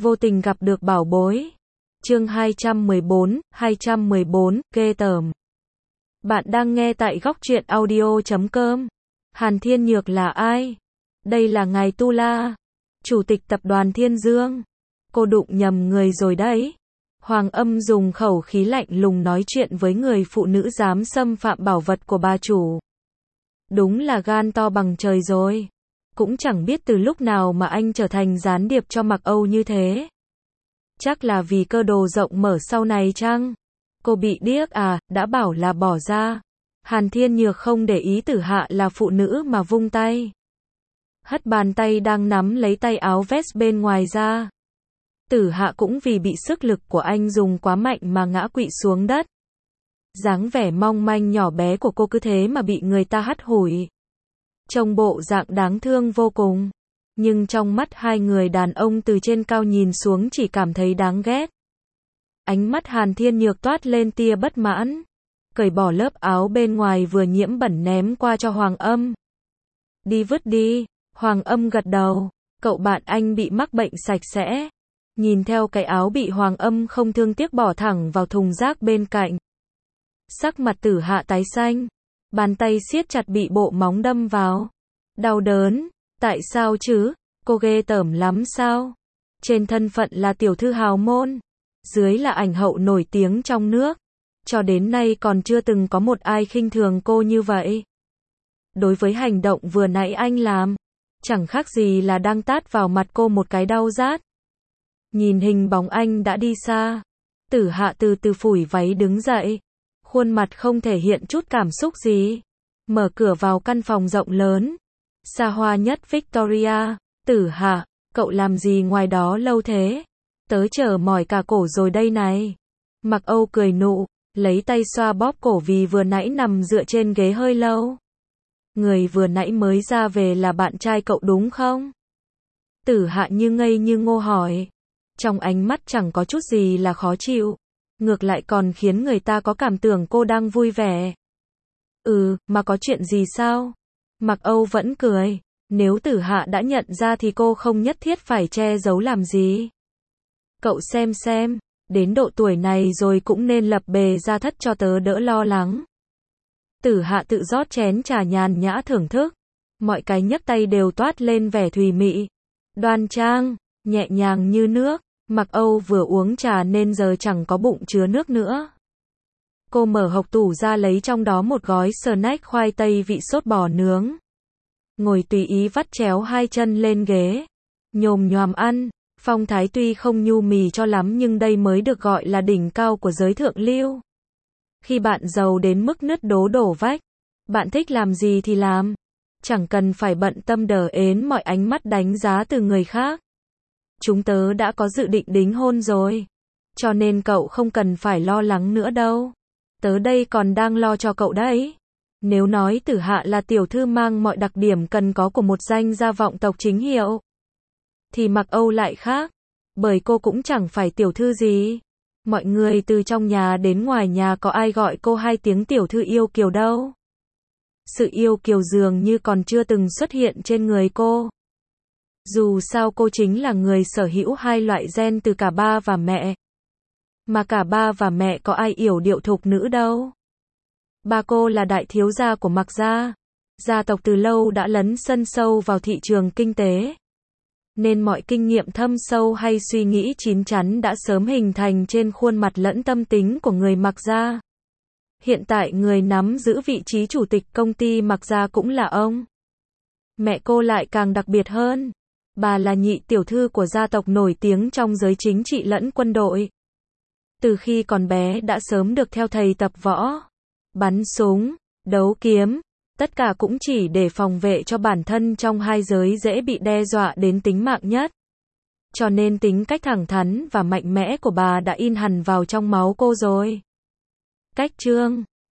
Vô tình gặp được bảo bối. Chương 214, ghê tởm. Bạn đang nghe tại góc truyện audio.com. Hàn Thiên Nhược là ai? Đây là ngài Tu La, chủ tịch tập đoàn Thiên Dương. Cô đụng nhầm người rồi đấy. Hoàng Âm dùng khẩu khí lạnh lùng nói chuyện với người phụ nữ dám xâm phạm bảo vật của bà chủ. Đúng là gan to bằng trời rồi. Cũng chẳng biết từ lúc nào mà anh trở thành gián điệp cho Mặc Âu như thế. Chắc là vì cơ đồ rộng mở sau này chăng? Cô bị điếc à, đã bảo là bỏ ra. Hàn Thiên Nhược không để ý Tử Hạ là phụ nữ mà vung tay. Hất bàn tay đang nắm lấy tay áo vest bên ngoài ra. Tử Hạ cũng vì bị sức lực của anh dùng quá mạnh mà ngã quỵ xuống đất. Dáng vẻ mong manh nhỏ bé của cô cứ thế mà bị người ta hắt hủi. Trông bộ dạng đáng thương vô cùng. Nhưng trong mắt hai người đàn ông từ trên cao nhìn xuống chỉ cảm thấy đáng ghét. Ánh mắt Hàn Thiên Nhược toát lên tia bất mãn. Cởi bỏ lớp áo bên ngoài vừa nhiễm bẩn ném qua cho Hoàng Âm. Đi vứt đi. Hoàng Âm gật đầu. Cậu bạn anh bị mắc bệnh sạch sẽ. Nhìn theo cái áo bị Hoàng Âm không thương tiếc bỏ thẳng vào thùng rác bên cạnh. Sắc mặt Tử Hạ tái xanh. Bàn tay siết chặt bị bộ móng đâm vào. Đau đớn. Tại sao chứ? Cô ghê tởm lắm sao? Trên thân phận là tiểu thư hào môn. Dưới là ảnh hậu nổi tiếng trong nước. Cho đến nay còn chưa từng có một ai khinh thường cô như vậy. Đối với hành động vừa nãy anh làm, chẳng khác gì là đang tát vào mặt cô một cái đau rát. Nhìn hình bóng anh đã đi xa. Tử Hạ từ từ phủi váy đứng dậy. Khuôn mặt không thể hiện chút cảm xúc gì. Mở cửa vào căn phòng rộng lớn. Xa hoa nhất Victoria. Tử Hạ, cậu làm gì ngoài đó lâu thế? Tớ chờ mỏi cả cổ rồi đây này. Mặc Âu cười nụ, lấy tay xoa bóp cổ vì vừa nãy nằm dựa trên ghế hơi lâu. Người vừa nãy mới ra về là bạn trai cậu đúng không? Tử Hạ như ngây như ngô hỏi. Trong ánh mắt chẳng có chút gì là khó chịu. Ngược lại còn khiến người ta có cảm tưởng cô đang vui vẻ. Mà có chuyện gì sao? Mặc Âu vẫn cười. Nếu Tử Hạ đã nhận ra thì cô không nhất thiết phải che giấu làm gì. Cậu xem, đến độ tuổi này rồi cũng nên lập bề ra thất cho tớ đỡ lo lắng. Tử Hạ tự rót chén trà nhàn nhã thưởng thức. Mọi cái nhấc tay đều toát lên vẻ thùy mị. Đoan trang, nhẹ nhàng như nước. Mặc Âu vừa uống trà nên giờ chẳng có bụng chứa nước nữa. Cô mở hộc tủ ra lấy trong đó một gói snack khoai tây vị sốt bò nướng. Ngồi tùy ý vắt chéo hai chân lên ghế. Nhồm nhoàm ăn. Phong thái tuy không nhu mì cho lắm nhưng đây mới được gọi là đỉnh cao của giới thượng lưu. Khi bạn giàu đến mức nứt đố đổ vách, bạn thích làm gì thì làm. Chẳng cần phải bận tâm đờ ến mọi ánh mắt đánh giá từ người khác. Chúng tớ đã có dự định đính hôn rồi. Cho nên cậu không cần phải lo lắng nữa đâu. Tớ đây còn đang lo cho cậu đấy. Nếu nói Tử Hạ là tiểu thư mang mọi đặc điểm cần có của một danh gia vọng tộc chính hiệu, thì Mặc Âu lại khác. Bởi cô cũng chẳng phải tiểu thư gì. Mọi người từ trong nhà đến ngoài nhà có ai gọi cô hai tiếng tiểu thư yêu kiều đâu. Sự yêu kiều dường như còn chưa từng xuất hiện trên người cô. Dù sao cô chính là người sở hữu hai loại gen từ cả ba và mẹ. Mà cả ba và mẹ có ai yểu điệu thục nữ đâu. Ba cô là đại thiếu gia của Mặc gia. Gia tộc từ lâu đã lấn sân sâu vào thị trường kinh tế. Nên mọi kinh nghiệm thâm sâu hay suy nghĩ chín chắn đã sớm hình thành trên khuôn mặt lẫn tâm tính của người Mặc gia. Hiện tại người nắm giữ vị trí chủ tịch công ty Mặc gia cũng là ông. Mẹ cô lại càng đặc biệt hơn. Bà là nhị tiểu thư của gia tộc nổi tiếng trong giới chính trị lẫn quân đội. Từ khi còn bé đã sớm được theo thầy tập võ, bắn súng, đấu kiếm. Tất cả cũng chỉ để phòng vệ cho bản thân trong hai giới dễ bị đe dọa đến tính mạng nhất. Cho nên tính cách thẳng thắn và mạnh mẽ của bà đã in hẳn vào trong máu cô rồi. Cách trương,